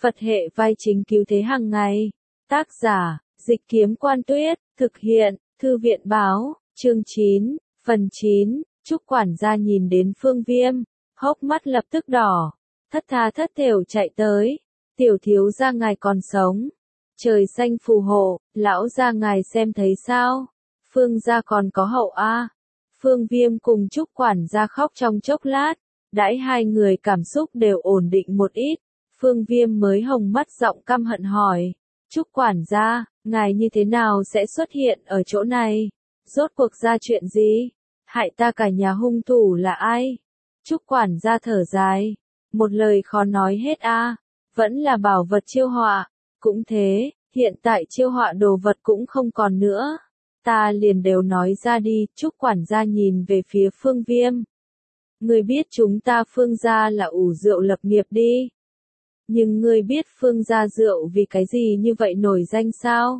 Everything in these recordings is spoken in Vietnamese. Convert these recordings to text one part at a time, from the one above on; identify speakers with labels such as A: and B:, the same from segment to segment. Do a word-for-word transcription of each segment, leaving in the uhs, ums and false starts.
A: Phật hệ vai chính cứu thế hàng ngày. Tác giả, Dịch Kiếm Quan Tuyết, thực hiện, Thư viện Báo, chương chín, phần chín, Trúc quản gia nhìn đến Phương Viêm, hốc mắt lập tức đỏ, thất tha thất thểu chạy tới, tiểu thiếu gia ngài còn sống. Trời xanh phù hộ, lão gia ngài xem thấy sao? Phương gia còn có hậu a. Phương Viêm cùng Trúc quản gia khóc trong chốc lát, đãi hai người cảm xúc đều ổn định một ít, Phương Viêm mới hồng mắt giọng căm hận hỏi, Trúc quản gia, ngài như thế nào sẽ xuất hiện ở chỗ này? Rốt cuộc ra chuyện gì? Hại ta cả nhà hung thủ là ai? Trúc quản gia thở dài, một lời khó nói hết a, vẫn là bảo vật chiêu họa, cũng thế, hiện tại chiêu họa đồ vật cũng không còn nữa. Ta liền đều nói ra đi, Trúc quản gia nhìn về phía Phương Viêm. Ngươi biết chúng ta Phương gia là ủ rượu lập nghiệp đi. Nhưng ngươi biết Phương gia rượu vì cái gì như vậy nổi danh sao?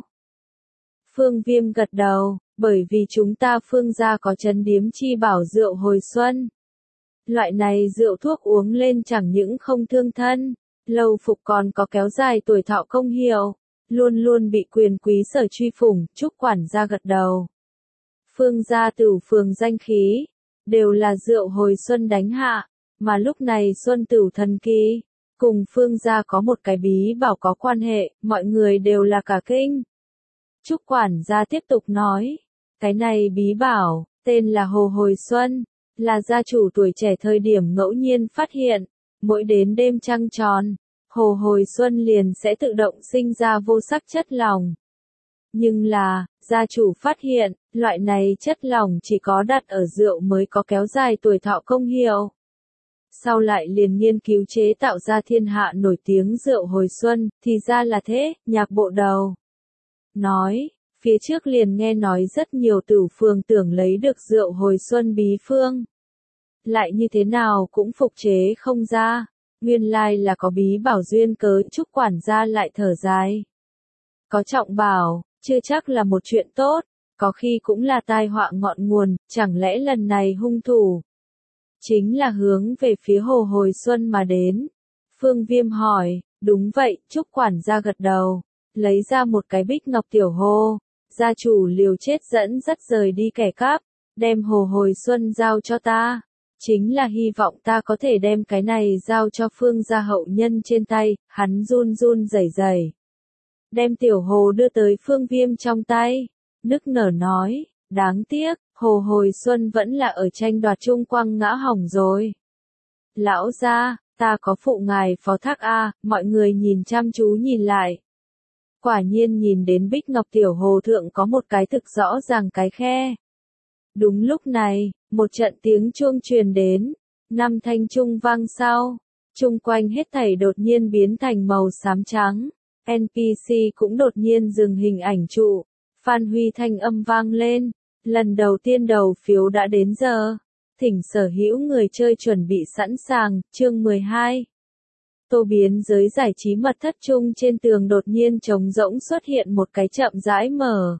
A: Phương Viêm gật đầu, bởi vì chúng ta Phương gia có trấn điếm chi bảo rượu hồi xuân. Loại này rượu thuốc uống lên chẳng những không thương thân, lâu phục còn có kéo dài tuổi thọ công hiệu, luôn luôn bị quyền quý sở truy phủng. Trúc quản gia gật đầu. Phương gia Tửu phường danh khí, đều là rượu hồi xuân đánh hạ, mà lúc này Xuân Tửu thần kỳ, cùng Phương gia có một cái bí bảo có quan hệ, mọi người đều là cả kinh. Trúc quản gia tiếp tục nói, cái này bí bảo, tên là Hồ Hồi Xuân, là gia chủ tuổi trẻ thời điểm ngẫu nhiên phát hiện, mỗi đến đêm trăng tròn, Hồ Hồi Xuân liền sẽ tự động sinh ra vô sắc chất lỏng. Nhưng là, gia chủ phát hiện, loại này chất lỏng chỉ có đặt ở rượu mới có kéo dài tuổi thọ công hiệu. Sau lại liền nghiên cứu chế tạo ra thiên hạ nổi tiếng rượu hồi xuân, thì ra là thế, Nhạc Bộ Đầu nói, phía trước liền nghe nói rất nhiều Tửu phường tưởng lấy được rượu hồi xuân bí phương. Lại như thế nào cũng phục chế không ra, nguyên lai là có bí bảo duyên cớ. Trúc quản gia lại thở dài. Có trọng bảo, chưa chắc là một chuyện tốt, có khi cũng là tai họa ngọn nguồn, chẳng lẽ lần này hung thủ chính là hướng về phía Hồ Hồi Xuân mà đến? Phương Viêm hỏi, đúng vậy, Trúc quản gia gật đầu, lấy ra một cái bích ngọc tiểu hồ, gia chủ liều chết dẫn dắt rời đi kẻ cắp, đem Hồ Hồi Xuân giao cho ta, chính là hy vọng ta có thể đem cái này giao cho Phương gia hậu nhân trên tay. Hắn run run rẩy rẩy, đem tiểu hồ đưa tới Phương Viêm trong tay, nức nở nói, đáng tiếc, Hồ Hồi Xuân vẫn là ở tranh đoạt chung quăng ngã hỏng rồi. Lão gia, ta có phụ ngài phó thác a. Mọi người nhìn chăm chú nhìn lại. Quả nhiên nhìn đến bích ngọc tiểu hồ thượng có một cái thực rõ ràng cái khe. Đúng lúc này, một trận tiếng chuông truyền đến, năm thanh chuông vang sau, chung quanh hết thảy đột nhiên biến thành màu xám trắng, en pê xê cũng đột nhiên dừng hình ảnh trụ, Phan Huy thanh âm vang lên, lần đầu tiên đầu phiếu đã đến giờ, thỉnh sở hữu người chơi chuẩn bị sẵn sàng. Chương mười hai. Tô biến giới giải trí mật thất chung trên tường đột nhiên trống rỗng xuất hiện một cái chậm rãi mở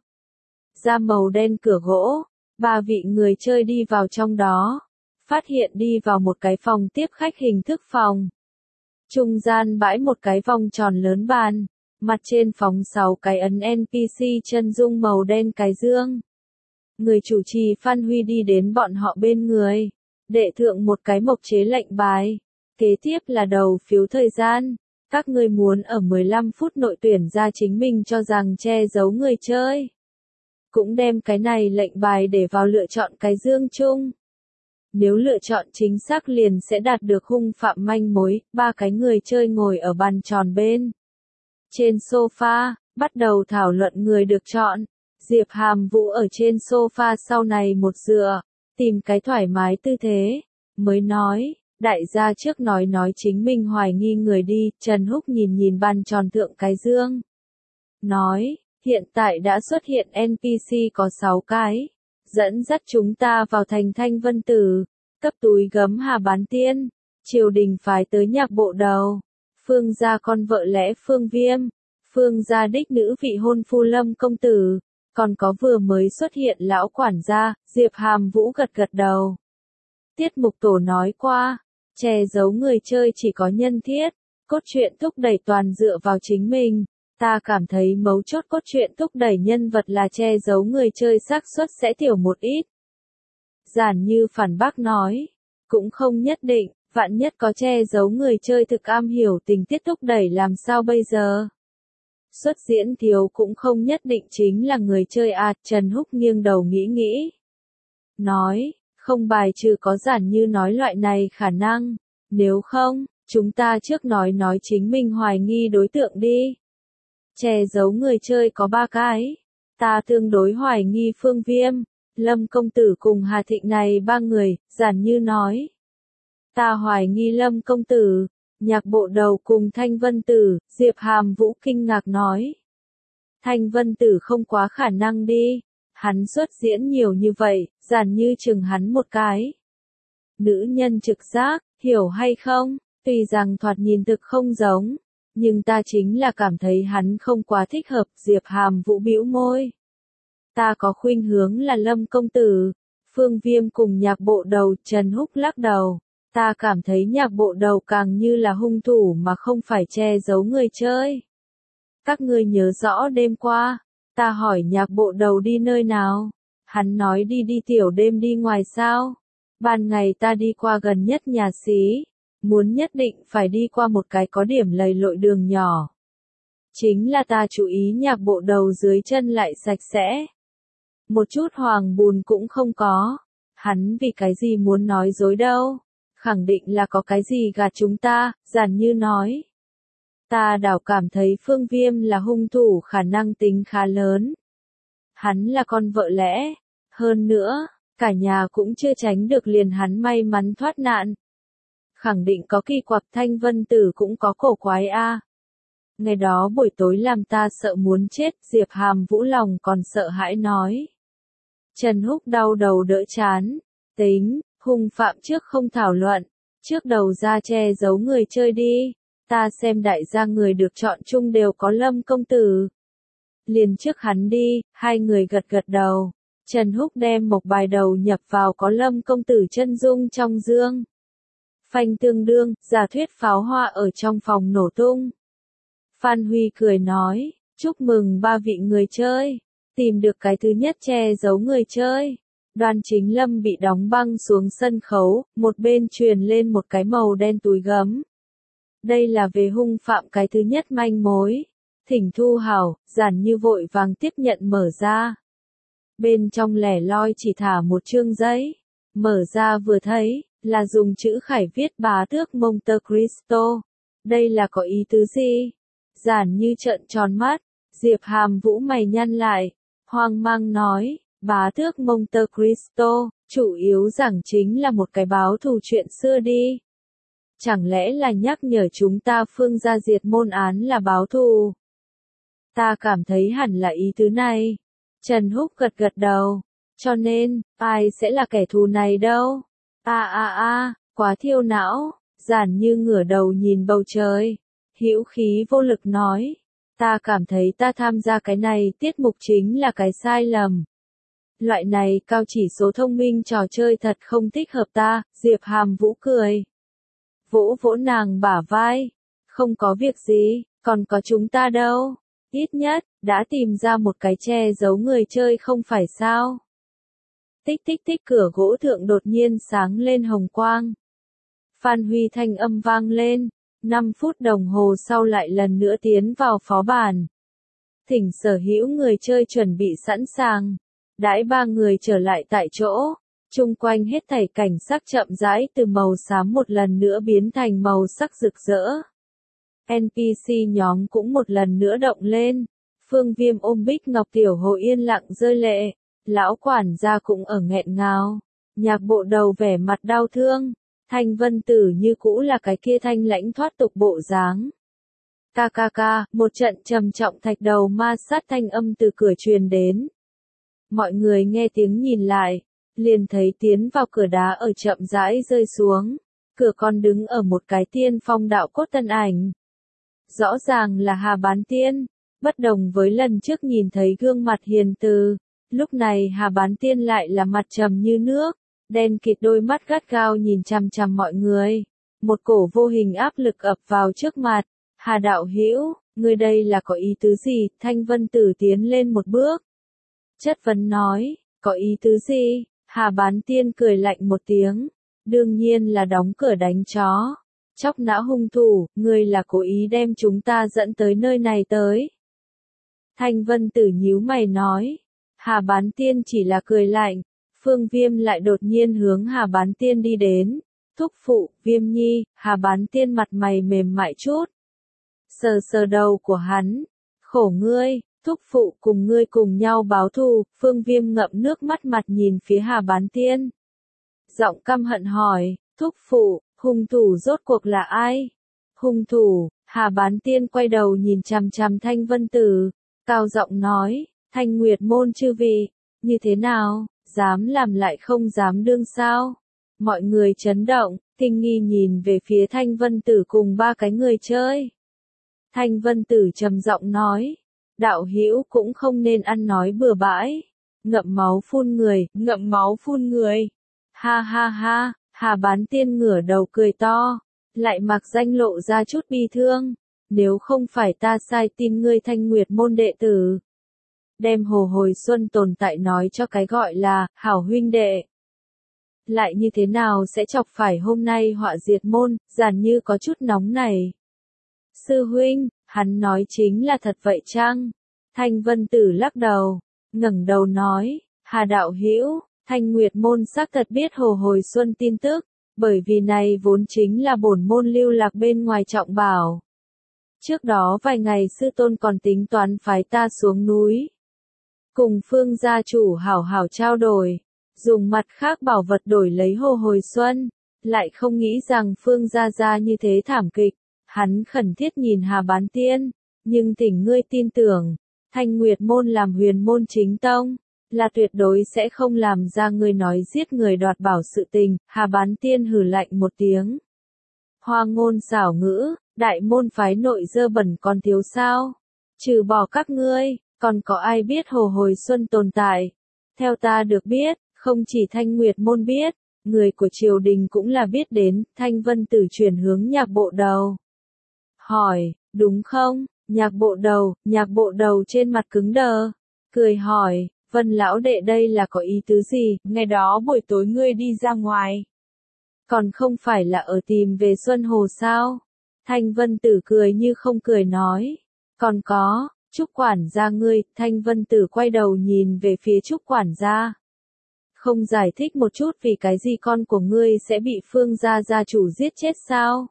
A: ra màu đen cửa gỗ. Ba vị người chơi đi vào trong đó, phát hiện đi vào một cái phòng tiếp khách hình thức phòng. Trung gian bãi một cái vòng tròn lớn bàn, mặt trên phóng sáu cái ấn en pê xê chân dung màu đen cái dương. Người chủ trì Phan Huy đi đến bọn họ bên người, đệ thượng một cái mộc chế lệnh bài. Kế tiếp là đầu phiếu thời gian, các ngươi muốn ở mười lăm phút nội tuyển ra chính mình cho rằng che giấu người chơi. Cũng đem cái này lệnh bài để vào lựa chọn cái dương chung. Nếu lựa chọn chính xác liền sẽ đạt được hung phạm manh mối. Ba cái người chơi ngồi ở bàn tròn bên trên sofa, bắt đầu thảo luận người được chọn. Diệp Hàm Vũ ở trên sofa sau này một dựa, tìm cái thoải mái tư thế, mới nói, đại gia trước nói nói chính mình hoài nghi người đi. Trần Húc nhìn nhìn bàn tròn thượng cái dương, nói, hiện tại đã xuất hiện en pê xê có sáu cái, dẫn dắt chúng ta vào thành Thanh Vân Tử, cấp túi gấm Hà Bán Tiên, triều đình phái tới Nhạc Bộ Đầu, Phương gia con vợ lẽ Phương Viêm, Phương gia đích nữ vị hôn phu Lâm công tử, còn có vừa mới xuất hiện lão quản gia. Diệp Hàm Vũ gật gật đầu. Tiết mục tổ nói qua, che giấu người chơi chỉ có nhân thiết, cốt truyện thúc đẩy toàn dựa vào chính mình. Ta cảm thấy mấu chốt cốt truyện thúc đẩy nhân vật là che giấu người chơi xác suất sẽ tiểu một ít. Giản Như phản bác nói, cũng không nhất định, vạn nhất có che giấu người chơi thực am hiểu tình tiết thúc đẩy làm sao bây giờ? Xuất diễn thiếu cũng không nhất định chính là người chơi à, Trần Húc nghiêng đầu nghĩ nghĩ. Nói, không bài trừ có Giản Như nói loại này khả năng, nếu không, chúng ta trước nói nói chính mình hoài nghi đối tượng đi. Che giấu người chơi có ba cái, ta tương đối hoài nghi Phương Viêm, Lâm Công Tử cùng Hà Thịnh này ba người, Giản Như nói. Ta hoài nghi Lâm Công Tử, Nhạc Bộ Đầu cùng Thanh Vân Tử, Diệp Hàm Vũ kinh ngạc nói. Thanh Vân Tử không quá khả năng đi, hắn xuất diễn nhiều như vậy, Giản Như chừng hắn một cái. Nữ nhân trực giác, hiểu hay không, tuy rằng thoạt nhìn thực không giống, nhưng ta chính là cảm thấy hắn không quá thích hợp, Diệp Hàm Vũ bĩu môi. Ta có khuynh hướng là Lâm Công Tử, Phương Viêm cùng Nhạc Bộ Đầu, Trần Húc lắc đầu. Ta cảm thấy Nhạc Bộ Đầu càng như là hung thủ mà không phải che giấu người chơi. Các ngươi nhớ rõ đêm qua, ta hỏi Nhạc Bộ Đầu đi nơi nào, hắn nói đi đi tiểu đêm đi ngoài sao. Ban ngày ta đi qua gần nhất nhà xí, muốn nhất định phải đi qua một cái có điểm lầy lội đường nhỏ. Chính là ta chú ý Nhạc Bộ Đầu dưới chân lại sạch sẽ. Một chút hoàng bùn cũng không có. Hắn vì cái gì muốn nói dối đâu? Khẳng định là có cái gì gạt chúng ta, Giản Như nói. Ta đảo cảm thấy Phương Viêm là hung thủ khả năng tính khá lớn. Hắn là con vợ lẽ. Hơn nữa, cả nhà cũng chưa tránh được liền hắn may mắn thoát nạn. Khẳng định có kỳ quặc, Thanh Vân Tử cũng có cổ quái a. À. Ngày đó buổi tối làm ta sợ muốn chết, Diệp Hàm Vũ lòng còn sợ hãi nói. Trần Húc đau đầu đỡ chán. Tính, hung phạm trước không thảo luận. Trước đầu ra che giấu người chơi đi. Ta xem đại gia người được chọn chung đều có Lâm Công Tử. Liền trước hắn đi, hai người gật gật đầu. Trần Húc đem một bài đầu nhập vào có Lâm Công Tử chân dung trong dương. Phanh tương đương, giả thuyết pháo hoa ở trong phòng nổ tung. Phan Huy cười nói, chúc mừng ba vị người chơi, tìm được cái thứ nhất che giấu người chơi. Đoan Chính Lâm bị đóng băng xuống sân khấu, một bên truyền lên một cái màu đen túi gấm. Đây là về hung phạm cái thứ nhất manh mối. Thỉnh Thu Hảo, Giản Như vội vàng tiếp nhận mở ra. Bên trong lẻ loi chỉ thả một chương giấy. Mở ra vừa thấy, là dùng chữ khải viết bá tước Monte Cristo. Đây là có ý tứ gì? Giản Như trợn tròn mắt, Diệp Hàm Vũ mày nhăn lại, hoang mang nói, bá tước Monte Cristo, chủ yếu giảng chính là một cái báo thù chuyện xưa đi. Chẳng lẽ là nhắc nhở chúng ta Phương gia diệt môn án là báo thù? Ta cảm thấy hẳn là ý tứ này. Trần Húc gật gật đầu, cho nên, ai sẽ là kẻ thù này đâu? A a a, quá thiêu não, Giản Như ngửa đầu nhìn bầu trời, hữu khí vô lực nói, ta cảm thấy ta tham gia cái này tiết mục chính là cái sai lầm. Loại này cao chỉ số thông minh trò chơi thật không thích hợp ta, Diệp Hàm Vũ cười. Vỗ vỗ nàng bả vai, không có việc gì, còn có chúng ta đâu, ít nhất, đã tìm ra một cái che giấu người chơi không phải sao. Tích tích tích cửa gỗ thượng đột nhiên sáng lên hồng quang. Phan Huy thanh âm vang lên, năm phút đồng hồ sau lại lần nữa tiến vào phó bản. Thỉnh sở hữu người chơi chuẩn bị sẵn sàng. Đãi ba người trở lại tại chỗ, chung quanh hết thảy cảnh sắc chậm rãi từ màu xám một lần nữa biến thành màu sắc rực rỡ. en pê xê nhóm cũng một lần nữa động lên. Phương Viêm ôm Bích Ngọc Tiểu Hồ yên lặng rơi lệ. Lão quản gia cũng ở nghẹn ngào. Nhạc Bộ Đầu vẻ mặt đau thương. Thanh Vân Tử như cũ là cái kia thanh lãnh thoát tục bộ dáng. Ca ca ca, một trận trầm trọng thạch đầu ma sát thanh âm từ cửa truyền đến. Mọi người nghe tiếng nhìn lại, liền thấy tiến vào cửa đá ở chậm rãi rơi xuống. Cửa còn đứng ở một cái tiên phong đạo cốt tân ảnh. Rõ ràng là Hà Bán Tiên, bất đồng với lần trước nhìn thấy gương mặt hiền từ. Lúc này Hà Bán Tiên lại là mặt trầm như nước, đen kịt đôi mắt gắt gao nhìn chằm chằm mọi người. một cổ vô hình áp lực ập vào trước mặt. Hà đạo hữu, ngươi đây là có ý tứ gì? Thanh Vân Tử tiến lên một bước. Chất vấn nói, có ý tứ gì? Hà Bán Tiên cười lạnh một tiếng. Đương nhiên là đóng cửa đánh chó. Chóc nã hung thủ, ngươi là cố ý đem chúng ta dẫn tới nơi này tới. Thanh Vân Tử nhíu mày nói. Hà Bán Tiên chỉ là cười lạnh. Phương Viêm lại đột nhiên hướng Hà Bán Tiên đi đến. Thúc phụ, Viêm nhi, Hà Bán Tiên mặt mày mềm mại chút. Sờ sờ đầu của hắn. Khổ ngươi, thúc phụ cùng ngươi cùng nhau báo thù. Phương Viêm ngậm nước mắt mặt nhìn phía Hà Bán Tiên. Giọng căm hận hỏi, thúc phụ, hung thủ rốt cuộc là ai? Hung thủ, Hà Bán Tiên quay đầu nhìn chằm chằm Thanh Vân Tử, cao giọng nói, Thanh Nguyệt môn chư vị, như thế nào, dám làm lại không dám đương sao? Mọi người chấn động, kinh nghi nhìn về phía Thanh Vân Tử cùng ba cái người chơi. Thanh Vân Tử trầm giọng nói, đạo hữu cũng không nên ăn nói bừa bãi, ngậm máu phun người, ngậm máu phun người. Ha ha ha, Hà Bán Tiên ngửa đầu cười to, lại mặc danh lộ ra chút bi thương. Nếu không phải ta sai tin ngươi Thanh Nguyệt môn đệ tử, đem Hồ Hồi Xuân tồn tại nói cho cái gọi là hảo huynh đệ, lại như thế nào sẽ chọc phải hôm nay họa diệt môn, giản như có chút nóng này. Sư huynh, hắn nói chính là thật vậy chăng? Thanh Vân Tử lắc đầu, ngẩng đầu nói, Hà đạo hữu, Thanh Nguyệt môn xác thật biết Hồ Hồi Xuân tin tức, bởi vì này vốn chính là bổn môn lưu lạc bên ngoài trọng bảo. Trước đó vài ngày sư tôn còn tính toán phái ta xuống núi, cùng Phương gia chủ hảo hảo trao đổi, dùng mặt khác bảo vật đổi lấy Hồ Hồi Xuân, lại không nghĩ rằng Phương gia gia như thế thảm kịch. Hắn khẩn thiết nhìn Hà Bán Tiên, nhưng thỉnh ngươi tin tưởng, Thanh Nguyệt môn làm huyền môn chính tông, là tuyệt đối sẽ không làm ra ngươi nói giết người đoạt bảo sự tình. Hà Bán Tiên hừ lạnh một tiếng. Hoa ngôn xảo ngữ, đại môn phái nội dơ bẩn còn thiếu sao? Trừ bỏ các ngươi, còn có ai biết Hồ Hồi Xuân tồn tại? Theo ta được biết, không chỉ Thanh Nguyệt môn biết, người của triều đình cũng là biết đến. Thanh Vân Tử chuyển hướng Nhạc Bộ Đầu. Hỏi, đúng không? Nhạc Bộ Đầu, Nhạc Bộ Đầu trên mặt cứng đờ, cười hỏi, Vân lão đệ đây là có ý tứ gì? Ngày đó buổi tối ngươi đi ra ngoài, còn không phải là ở tìm về Xuân Hồ sao? Thanh Vân Tử cười như không cười nói, còn có, Trúc quản gia ngươi. Thanh Vân Tử quay đầu nhìn về phía Trúc quản gia. Không giải thích một chút vì cái gì con của ngươi sẽ bị Phương gia gia chủ giết chết sao?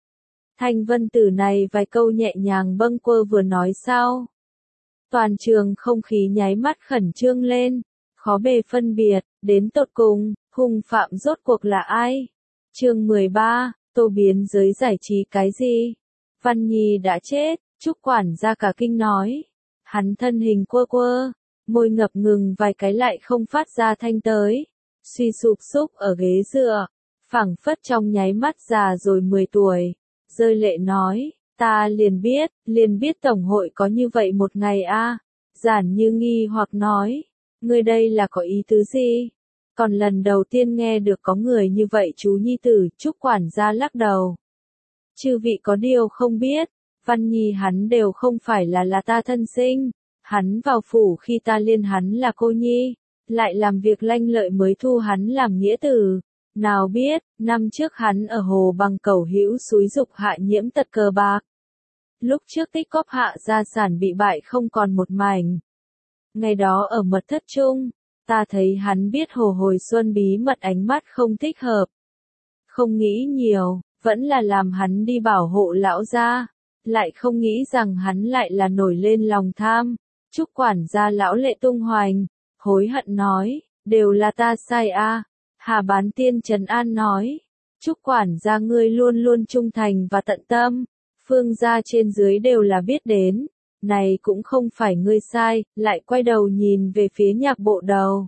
A: Thanh Vân Tử này vài câu nhẹ nhàng bâng quơ vừa nói sao? Toàn trường không khí nháy mắt khẩn trương lên, khó bề phân biệt, đến tột cùng, hung phạm rốt cuộc là ai? Chương mười ba, Tô biến giới giải trí cái gì? Văn Nhi đã chết, Trúc quản gia cả kinh nói. Hắn thân hình quơ quơ, môi ngập ngừng vài cái lại không phát ra thanh tới, suy sụp xúc ở ghế dựa, phảng phất trong nháy mắt già rồi mười tuổi, rơi lệ nói, ta liền biết, liền biết tổng hội có như vậy một ngày a. Giản Như nghi hoặc nói, ngươi đây là có ý tứ gì? Còn lần đầu tiên nghe được có người như vậy chú nhi tử. Trúc quản gia lắc đầu. Chư vị có điều không biết, Văn Nhi hắn đều không phải là là ta thân sinh, hắn vào phủ khi ta liên hắn là cô nhi, lại làm việc lanh lợi mới thu hắn làm nghĩa tử. Nào biết, năm trước hắn ở hồ bằng cầu hữu xúi dục hạ nhiễm tật cờ bạc. Lúc trước tích cóp hạ gia sản bị bại không còn một mảnh. Ngày đó ở mật thất chung, ta thấy hắn biết Hồ Hồi Xuân bí mật ánh mắt không thích hợp. Không nghĩ nhiều, vẫn là làm hắn đi bảo hộ lão gia, lại không nghĩ rằng hắn lại là nổi lên lòng tham. Trúc quản gia lão lệ tung hoành, hối hận nói, đều là ta sai a. Hà Bán Tiên trấn an nói, Trúc quản gia ngươi luôn luôn trung thành và tận tâm, Phương gia trên dưới đều là biết đến, này cũng không phải ngươi sai. Lại quay đầu nhìn về phía Nhạc Bộ Đầu.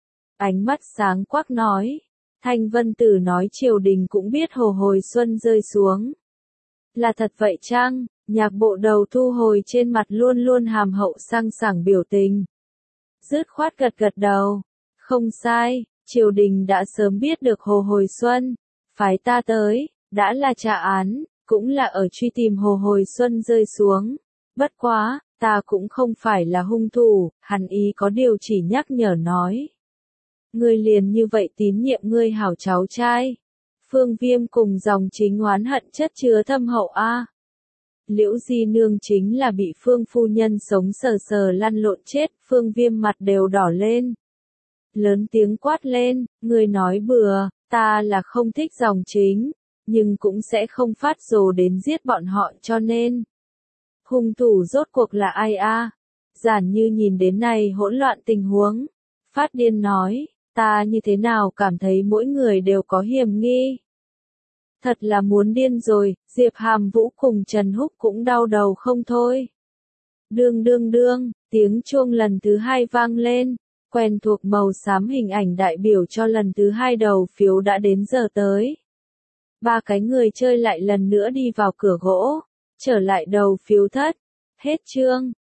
A: Ánh mắt sáng quắc nói, Thanh Vân Tử nói triều đình cũng biết Hồ Hồi Xuân rơi xuống. Là thật vậy chăng? Nhạc Bộ Đầu thu hồi trên mặt luôn luôn hàm hậu sang sảng biểu tình. Dứt khoát gật gật đầu. Không sai, triều đình đã sớm biết được Hồ Hồi Xuân, phái ta tới, Đã là trả án, cũng là ở truy tìm Hồ Hồi Xuân rơi xuống. Bất quá, ta cũng không phải là hung thủ, hắn ý có điều chỉ nhắc nhở nói. Ngươi liền như vậy tín nhiệm ngươi hảo cháu trai. Phương Viêm cùng dòng chính oán hận chất chứa thâm hậu a. Liễu Di Nương chính là bị Phương phu nhân sống sờ sờ lăn lộn chết, Phương Viêm mặt đều đỏ lên. Lớn tiếng quát lên, ngươi nói bừa, ta là không thích dòng chính, nhưng cũng sẽ không phát rồ đến giết bọn họ cho nên. Hung thủ rốt cuộc là ai a? Giản Như nhìn đến này hỗn loạn tình huống, phát điên nói, ta như thế nào cảm thấy mỗi người đều có hiểm nghi. Thật là muốn điên rồi, Diệp Hàm Vũ cùng Trần Húc cũng đau đầu không thôi. Đương đương đương, tiếng chuông lần thứ hai vang lên, quen thuộc màu xám hình ảnh đại biểu cho lần thứ hai đầu phiếu đã đến giờ tới. Ba cái người chơi lại lần nữa đi vào cửa gỗ, trở lại đầu phiếu thất. Hết chương.